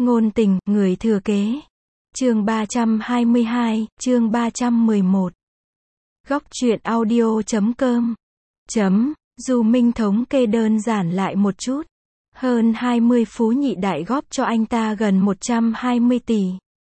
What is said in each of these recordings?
Ngôn tình, người thừa kế. Chương 322, chương 311. Góc truyện audio.com. Du Minh thống kê đơn giản lại một chút. Hơn 20 phú nhị đại góp cho anh ta gần 120 tỷ.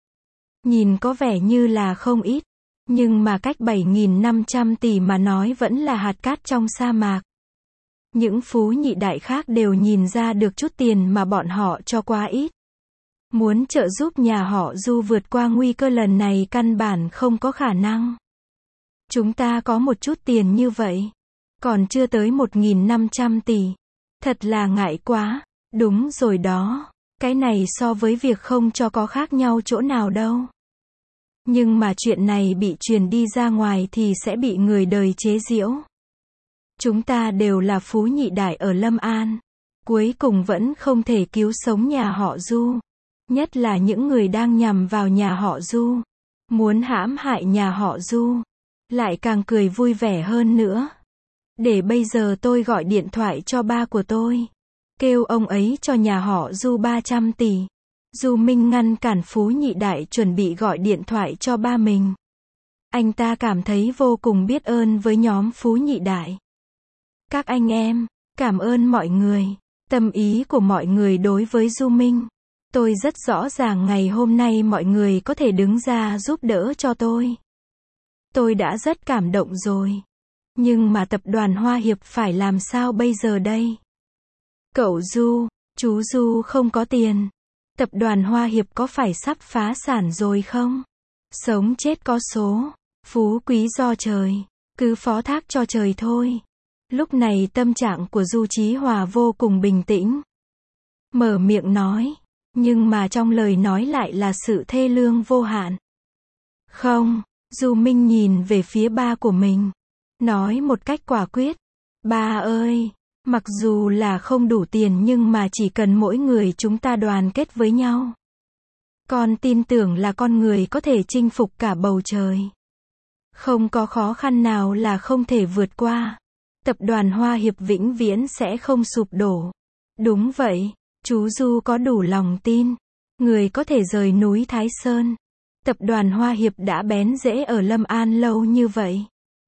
Nhìn có vẻ như là không ít, nhưng mà cách 7.500 tỷ mà nói vẫn là hạt cát trong sa mạc. Những phú nhị đại khác đều nhìn ra được chút tiền mà bọn họ cho quá ít. Muốn trợ giúp nhà họ Du vượt qua nguy cơ lần này căn bản không có khả năng. Chúng ta có một chút tiền như vậy, còn chưa tới 1.500 tỷ. Thật là ngại quá. Đúng rồi đó, cái này so với việc không cho có khác nhau chỗ nào đâu. Nhưng mà chuyện này bị truyền đi ra ngoài thì sẽ bị người đời chế giễu. Chúng ta đều là phú nhị đại ở Lâm An. Cuối cùng vẫn không thể cứu sống nhà họ Du. Nhất là những người đang nhằm vào nhà họ Du. Muốn hãm hại nhà họ Du. Lại càng cười vui vẻ hơn nữa. Để bây giờ tôi gọi điện thoại cho ba của tôi. Kêu ông ấy cho nhà họ Du 300 tỷ. Du Minh ngăn cản phú nhị đại chuẩn bị gọi điện thoại cho ba mình. Anh ta cảm thấy vô cùng biết ơn với nhóm phú nhị đại. Các anh em, cảm ơn mọi người. Tâm ý của mọi người đối với Du Minh. Tôi rất rõ ràng ngày hôm nay mọi người có thể đứng ra giúp đỡ cho tôi. Tôi đã rất cảm động rồi. Nhưng mà tập đoàn Hoa Hiệp phải làm sao bây giờ đây? Cậu Du, chú Du không có tiền. Tập đoàn Hoa Hiệp có phải sắp phá sản rồi không? Sống chết có số, phú quý do trời, cứ phó thác cho trời thôi. Lúc này tâm trạng của Du Chí Hòa vô cùng bình tĩnh. Mở miệng nói, nhưng mà trong lời nói lại là sự thê lương vô hạn. Không, Du Minh nhìn về phía ba của mình. Nói một cách quả quyết. Ba ơi, mặc dù là không đủ tiền nhưng mà chỉ cần mỗi người chúng ta đoàn kết với nhau. Con tin tưởng là con người có thể chinh phục cả bầu trời. Không có khó khăn nào là không thể vượt qua. Tập đoàn Hoa Hiệp vĩnh viễn sẽ không sụp đổ. Đúng vậy, chú Du có đủ lòng tin. Người có thể rời núi Thái Sơn. Tập đoàn Hoa Hiệp đã bén rễ ở Lâm An lâu như vậy.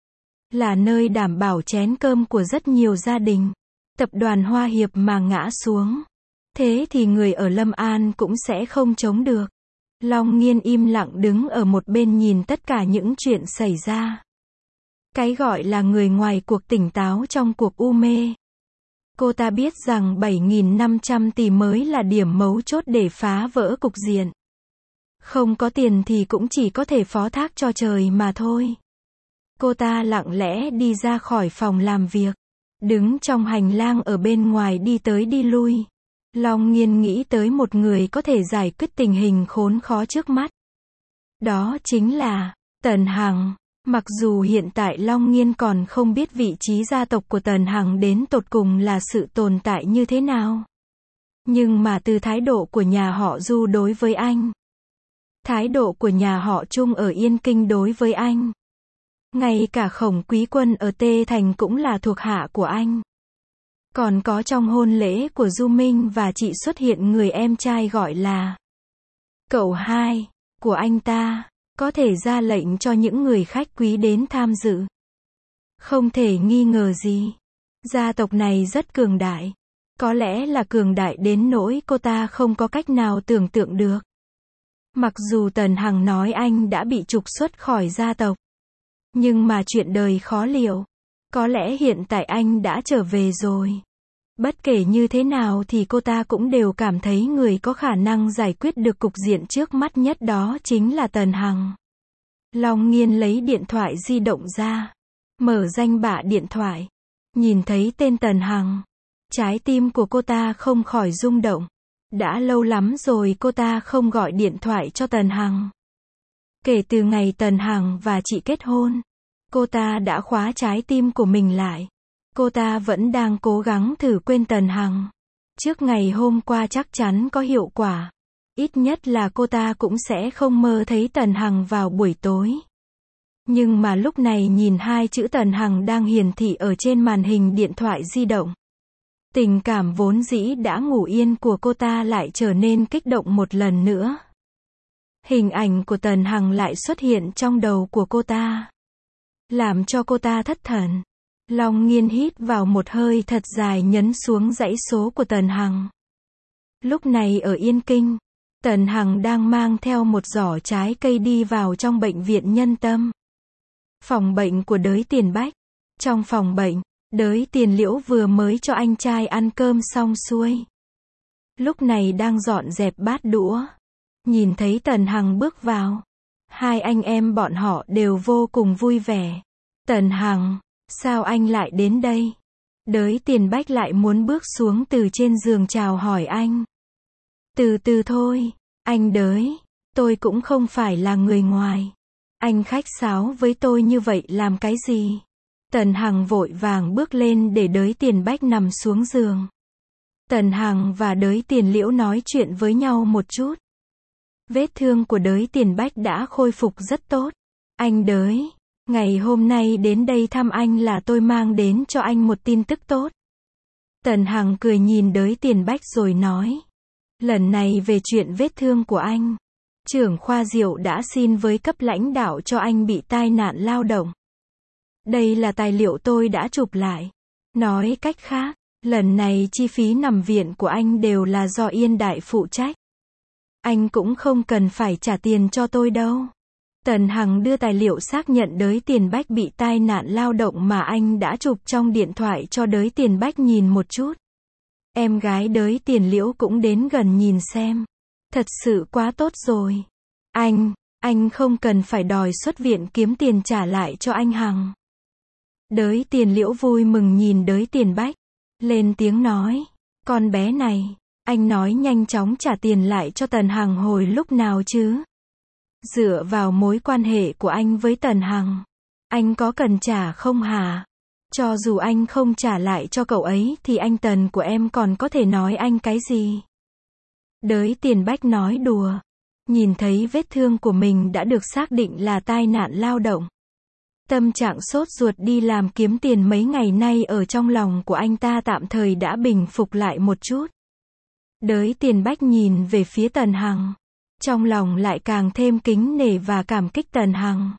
Là nơi đảm bảo chén cơm của rất nhiều gia đình. Tập đoàn Hoa Hiệp mà ngã xuống. Thế thì người ở Lâm An cũng sẽ không chống được. Long Nghiên im lặng đứng ở một bên nhìn tất cả những chuyện xảy ra. Cái gọi là người ngoài cuộc tỉnh táo trong cuộc u mê. Cô ta biết rằng 7.500 tỷ mới là điểm mấu chốt để phá vỡ cục diện. Không có tiền thì cũng chỉ có thể phó thác cho trời mà thôi. Cô ta lặng lẽ đi ra khỏi phòng làm việc. Đứng trong hành lang ở bên ngoài đi tới đi lui. Long Nghiên nghĩ tới một người có thể giải quyết tình hình khốn khó trước mắt. Đó chính là Tần Hằng. Mặc dù hiện tại Long Nghiên còn không biết vị trí gia tộc của Tần Hằng đến tột cùng là sự tồn tại như thế nào. Nhưng mà từ thái độ của nhà họ Du đối với anh. Thái độ của nhà họ Trung ở Yên Kinh đối với anh. Ngay cả Khổng Quý Quân ở Tê Thành cũng là thuộc hạ của anh. Còn có trong hôn lễ của Du Minh và chị xuất hiện người em trai gọi là cậu hai của anh ta, có thể ra lệnh cho những người khách quý đến tham dự. Không thể nghi ngờ gì. Gia tộc này rất cường đại. Có lẽ là cường đại đến nỗi cô ta không có cách nào tưởng tượng được. Mặc dù Tần Hằng nói anh đã bị trục xuất khỏi gia tộc. Nhưng mà chuyện đời khó liệu. Có lẽ hiện tại anh đã trở về rồi. Bất kể như thế nào thì cô ta cũng đều cảm thấy người có khả năng giải quyết được cục diện trước mắt nhất đó chính là Tần Hằng. Long Nghiên lấy điện thoại di động ra. Mở danh bạ điện thoại. Nhìn thấy tên Tần Hằng. Trái tim của cô ta không khỏi rung động. Đã lâu lắm rồi cô ta không gọi điện thoại cho Tần Hằng. Kể từ ngày Tần Hằng và chị kết hôn, cô ta đã khóa trái tim của mình lại. Cô ta vẫn đang cố gắng thử quên Tần Hằng. Trước ngày hôm qua chắc chắn có hiệu quả. Ít nhất là cô ta cũng sẽ không mơ thấy Tần Hằng vào buổi tối. Nhưng mà lúc này nhìn hai chữ Tần Hằng đang hiển thị ở trên màn hình điện thoại di động. Tình cảm vốn dĩ đã ngủ yên của cô ta lại trở nên kích động một lần nữa. Hình ảnh của Tần Hằng lại xuất hiện trong đầu của cô ta, làm cho cô ta thất thần. Long Nghiên hít vào một hơi thật dài, nhấn xuống dãy số của Tần Hằng. Lúc này ở Yên Kinh, Tần Hằng đang mang theo một giỏ trái cây đi vào trong bệnh viện Nhân Tâm. Phòng bệnh của Đới Tiền Bách. Trong phòng bệnh, Đới Tiền Liễu vừa mới cho anh trai ăn cơm xong xuôi. Lúc này đang dọn dẹp bát đũa. Nhìn thấy Tần Hằng bước vào, hai anh em bọn họ đều vô cùng vui vẻ. Tần Hằng, sao anh lại đến đây? Đới Tiền Bách lại muốn bước xuống từ trên giường chào hỏi anh. Từ từ thôi, anh Đới, tôi cũng không phải là người ngoài. Anh khách sáo với tôi như vậy làm cái gì? Tần Hằng vội vàng bước lên để Đới Tiền Bách nằm xuống giường. Tần Hằng và Đới Tiền Liễu nói chuyện với nhau một chút. Vết thương của Đới Tiền Bách đã khôi phục rất tốt. Anh Đới, ngày hôm nay đến đây thăm anh là tôi mang đến cho anh một tin tức tốt. Tần Hằng cười nhìn Đới Tiền Bách rồi nói. Lần này về chuyện vết thương của anh, trưởng khoa Diệu đã xin với cấp lãnh đạo cho anh bị tai nạn lao động. Đây là tài liệu tôi đã chụp lại. Nói cách khác, lần này chi phí nằm viện của anh đều là do Yên Đại phụ trách. Anh cũng không cần phải trả tiền cho tôi đâu. Tần Hằng đưa tài liệu xác nhận Đới Tiền Bách bị tai nạn lao động mà anh đã chụp trong điện thoại cho Đới Tiền Bách nhìn một chút. Em gái Đới Tiền Liễu cũng đến gần nhìn xem. Thật sự quá tốt rồi. Anh không cần phải đòi xuất viện kiếm tiền trả lại cho anh Hằng. Đới Tiền Liễu vui mừng nhìn Đới Tiền Bách, lên tiếng nói, con bé này, anh nói nhanh chóng trả tiền lại cho Tần Hằng hồi lúc nào chứ? Dựa vào mối quan hệ của anh với Tần Hằng, anh có cần trả không hả? Cho dù anh không trả lại cho cậu ấy thì anh Tần của em còn có thể nói anh cái gì? Đới Tiền Bách nói đùa, nhìn thấy vết thương của mình đã được xác định là tai nạn lao động. Tâm trạng sốt ruột đi làm kiếm tiền mấy ngày nay ở trong lòng của anh ta tạm thời đã bình phục lại một chút. Đới Tiền Bách nhìn về phía Tần Hằng, trong lòng lại càng thêm kính nể và cảm kích Tần Hằng.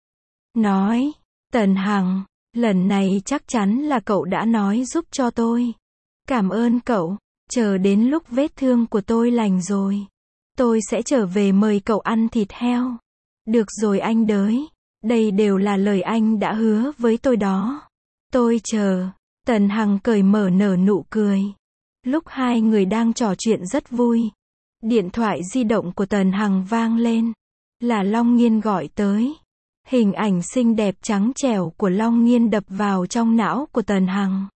Nói, Tần Hằng, lần này chắc chắn là cậu đã nói giúp cho tôi. Cảm ơn cậu, chờ đến lúc vết thương của tôi lành rồi, tôi sẽ trở về mời cậu ăn thịt heo. Được rồi anh Đới, đây đều là lời anh đã hứa với tôi đó. Tôi chờ. Tần Hằng cởi mở nở nụ cười. Lúc hai người đang trò chuyện rất vui, điện thoại di động của Tần Hằng vang lên. Là Long Nghiên gọi tới. Hình ảnh xinh đẹp trắng trẻo của Long Nghiên đập vào trong não của Tần Hằng.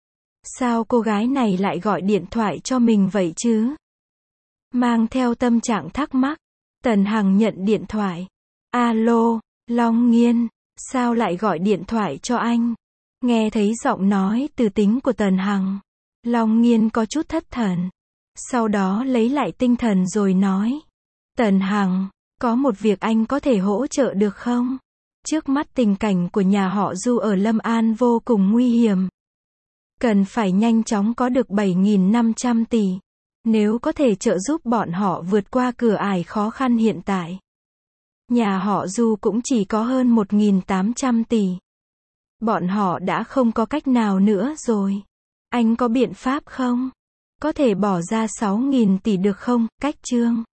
Sao cô gái này lại gọi điện thoại cho mình vậy chứ? Mang theo tâm trạng thắc mắc, Tần Hằng nhận điện thoại. Alo, Long Nghiên, sao lại gọi điện thoại cho anh? Nghe thấy giọng nói từ tính của Tần Hằng, Long Nghiên có chút thất thần. Sau đó lấy lại tinh thần rồi nói. Tần Hằng, có một việc anh có thể hỗ trợ được không? Trước mắt tình cảnh của nhà họ Du ở Lâm An vô cùng nguy hiểm. Cần phải nhanh chóng có được 7.500 tỷ. Nếu có thể trợ giúp bọn họ vượt qua cửa ải khó khăn hiện tại. Nhà họ Du cũng chỉ có hơn 1.800 tỷ. Bọn họ đã không có cách nào nữa rồi. Anh có biện pháp không? Có thể bỏ ra 6.000 tỷ được không? Cách Trương